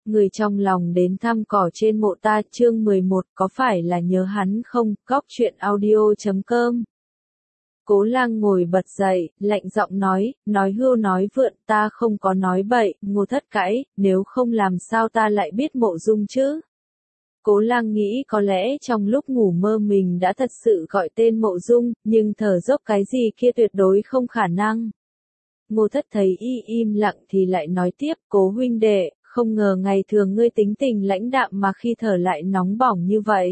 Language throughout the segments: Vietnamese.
Người trong lòng đến thăm cỏ trên mộ ta, chương 11, có phải là nhớ hắn không? Góc truyện audio.com. Cố Lang ngồi bật dậy, lạnh giọng nói hưu nói vượn, ta không có nói bậy. Ngô Thất cãi, nếu không làm sao ta lại biết Mộ Dung chứ? Cố Lang nghĩ có lẽ trong lúc ngủ mơ mình đã thật sự gọi tên Mộ Dung, nhưng thở dốc cái gì kia tuyệt đối không khả năng. Ngô Thất thấy y im lặng thì lại nói tiếp, Cố huynh đệ, không ngờ ngày thường ngươi tính tình lãnh đạm mà khi thở lại nóng bỏng như vậy.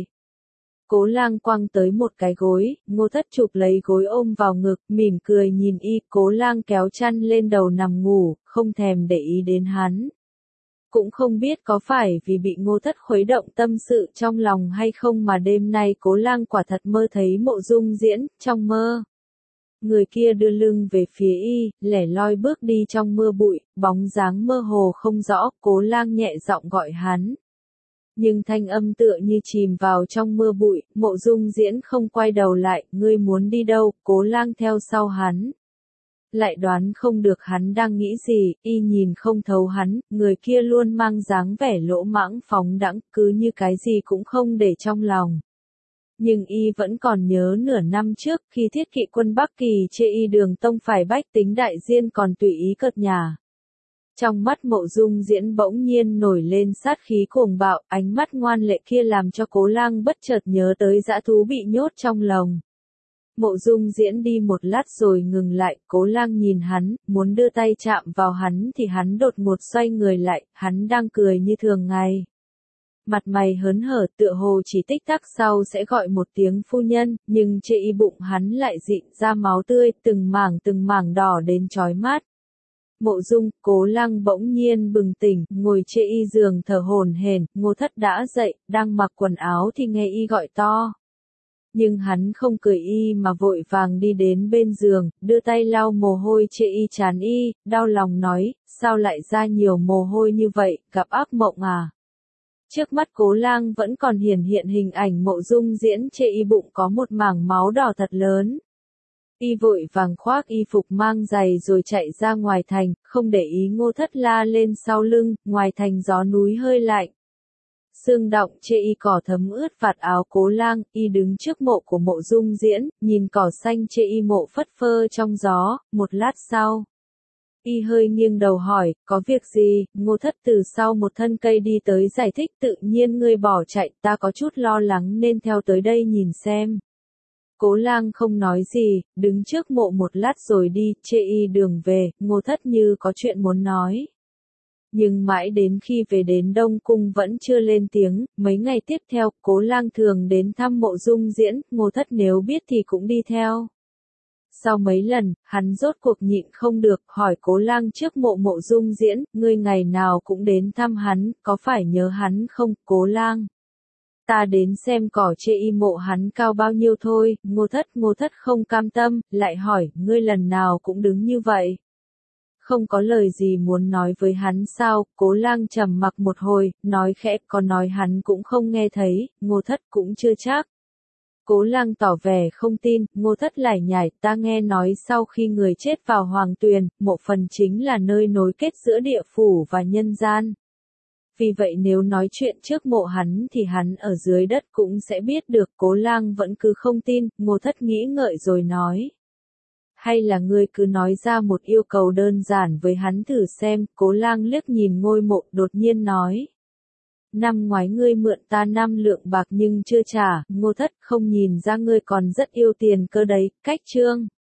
Cố Lang quăng tới một cái gối, Ngô Thất chụp lấy gối ôm vào ngực, mỉm cười nhìn y. Cố Lang kéo chăn lên đầu nằm ngủ, không thèm để ý đến hắn. Cũng không biết có phải vì bị Ngô Thất khuấy động tâm sự trong lòng hay không mà đêm nay Cố Lang quả thật mơ thấy Mộ Dung diễn. Trong mơ, người kia đưa lưng về phía y, lẻ loi bước đi trong mưa bụi, bóng dáng mơ hồ không rõ. Cố Lang nhẹ giọng gọi hắn, nhưng thanh âm tựa như chìm vào trong mưa bụi. Mộ Dung diễn không quay đầu lại, ngươi muốn đi đâu? Cố Lang theo sau hắn, lại đoán không được hắn đang nghĩ gì. Y nhìn không thấu hắn, người kia luôn mang dáng vẻ lỗ mãng phóng đãng, cứ như cái gì cũng không để trong lòng. Nhưng y vẫn còn nhớ nửa năm trước, khi Thiết Kỵ quân Bắc Kỳ chê y Đường tông phải bách tính đại diên còn tùy ý cợt nhả. Trong mắt Mộ Dung diễn bỗng nhiên nổi lên sát khí cuồng bạo, ánh mắt ngoan lệ kia làm cho Cố Lang bất chợt nhớ tới dã thú bị nhốt trong lồng. Mộ Dung diễn đi một lát rồi ngừng lại, Cố Lang nhìn hắn, muốn đưa tay chạm vào hắn thì hắn đột ngột xoay người lại, hắn đang cười như thường ngày. Mặt mày hớn hở, tựa hồ chỉ tích tắc sau sẽ gọi một tiếng phu nhân, nhưng trên y bụng hắn lại rịn ra máu tươi, từng mảng đỏ đến chói mắt. Mộ Dung, Cố Lang bỗng nhiên bừng tỉnh, ngồi trên y giường thở hổn hển. Ngô Thất đã dậy, đang mặc quần áo thì nghe y gọi to. Nhưng hắn không cười y mà vội vàng đi đến bên giường, đưa tay lau mồ hôi trên y trán y, đau lòng nói, sao lại ra nhiều mồ hôi như vậy, gặp ác mộng à? Trước mắt Cố Lang vẫn còn hiển hiện hình ảnh Mộ Dung diễn trên y bụng có một mảng máu đỏ thật lớn. Y vội vàng khoác y phục mang giày rồi chạy ra ngoài thành, không để ý Ngô Thất la lên sau lưng. Ngoài thành gió núi hơi lạnh, sương đọng trên y cỏ thấm ướt vạt áo Cố Lang. Y đứng trước mộ của Mộ Dung diễn, nhìn cỏ xanh trên y mộ phất phơ trong gió. Một lát sau, y hơi nghiêng đầu hỏi, có việc gì? Ngô Thất từ sau một thân cây đi tới giải thích, tự nhiên ngươi bỏ chạy, ta có chút lo lắng nên theo tới đây nhìn xem. Cố Lang không nói gì, đứng trước mộ một lát rồi đi. Chê y đường về, Ngô Thất như có chuyện muốn nói. Nhưng mãi đến khi về đến Đông Cung vẫn chưa lên tiếng. Mấy ngày tiếp theo, Cố Lang thường đến thăm Mộ Dung diễn, Ngô Thất nếu biết thì cũng đi theo. Sau mấy lần, hắn rốt cuộc nhịn không được, hỏi Cố Lang trước mộ Mộ Dung diễn, ngươi ngày nào cũng đến thăm hắn, có phải nhớ hắn không? Cố Lang, ta đến xem cỏ chê y mộ hắn cao bao nhiêu thôi. Ngô Thất không cam tâm, lại hỏi, ngươi lần nào cũng đứng như vậy, không có lời gì muốn nói với hắn sao? Cố Lang trầm mặc một hồi, nói khẽ, có nói hắn cũng không nghe thấy. Ngô Thất cũng chưa chắc. Cố Lang tỏ vẻ không tin. Ngô Thất lải nhải, ta nghe nói sau khi người chết vào Hoàng Tuyền, mộ phần chính là nơi nối kết giữa địa phủ và nhân gian. Vì vậy nếu nói chuyện trước mộ hắn thì hắn ở dưới đất cũng sẽ biết được. Cố Lang vẫn cứ không tin. Ngô Thất nghĩ ngợi rồi nói, hay là ngươi cứ nói ra một yêu cầu đơn giản với hắn thử xem. Cố Lang liếc nhìn ngôi mộ, đột nhiên nói, năm ngoái ngươi mượn ta 5 lượng bạc nhưng chưa trả. Ngô Thất, không nhìn ra ngươi còn rất yêu tiền cơ đấy. Cách chương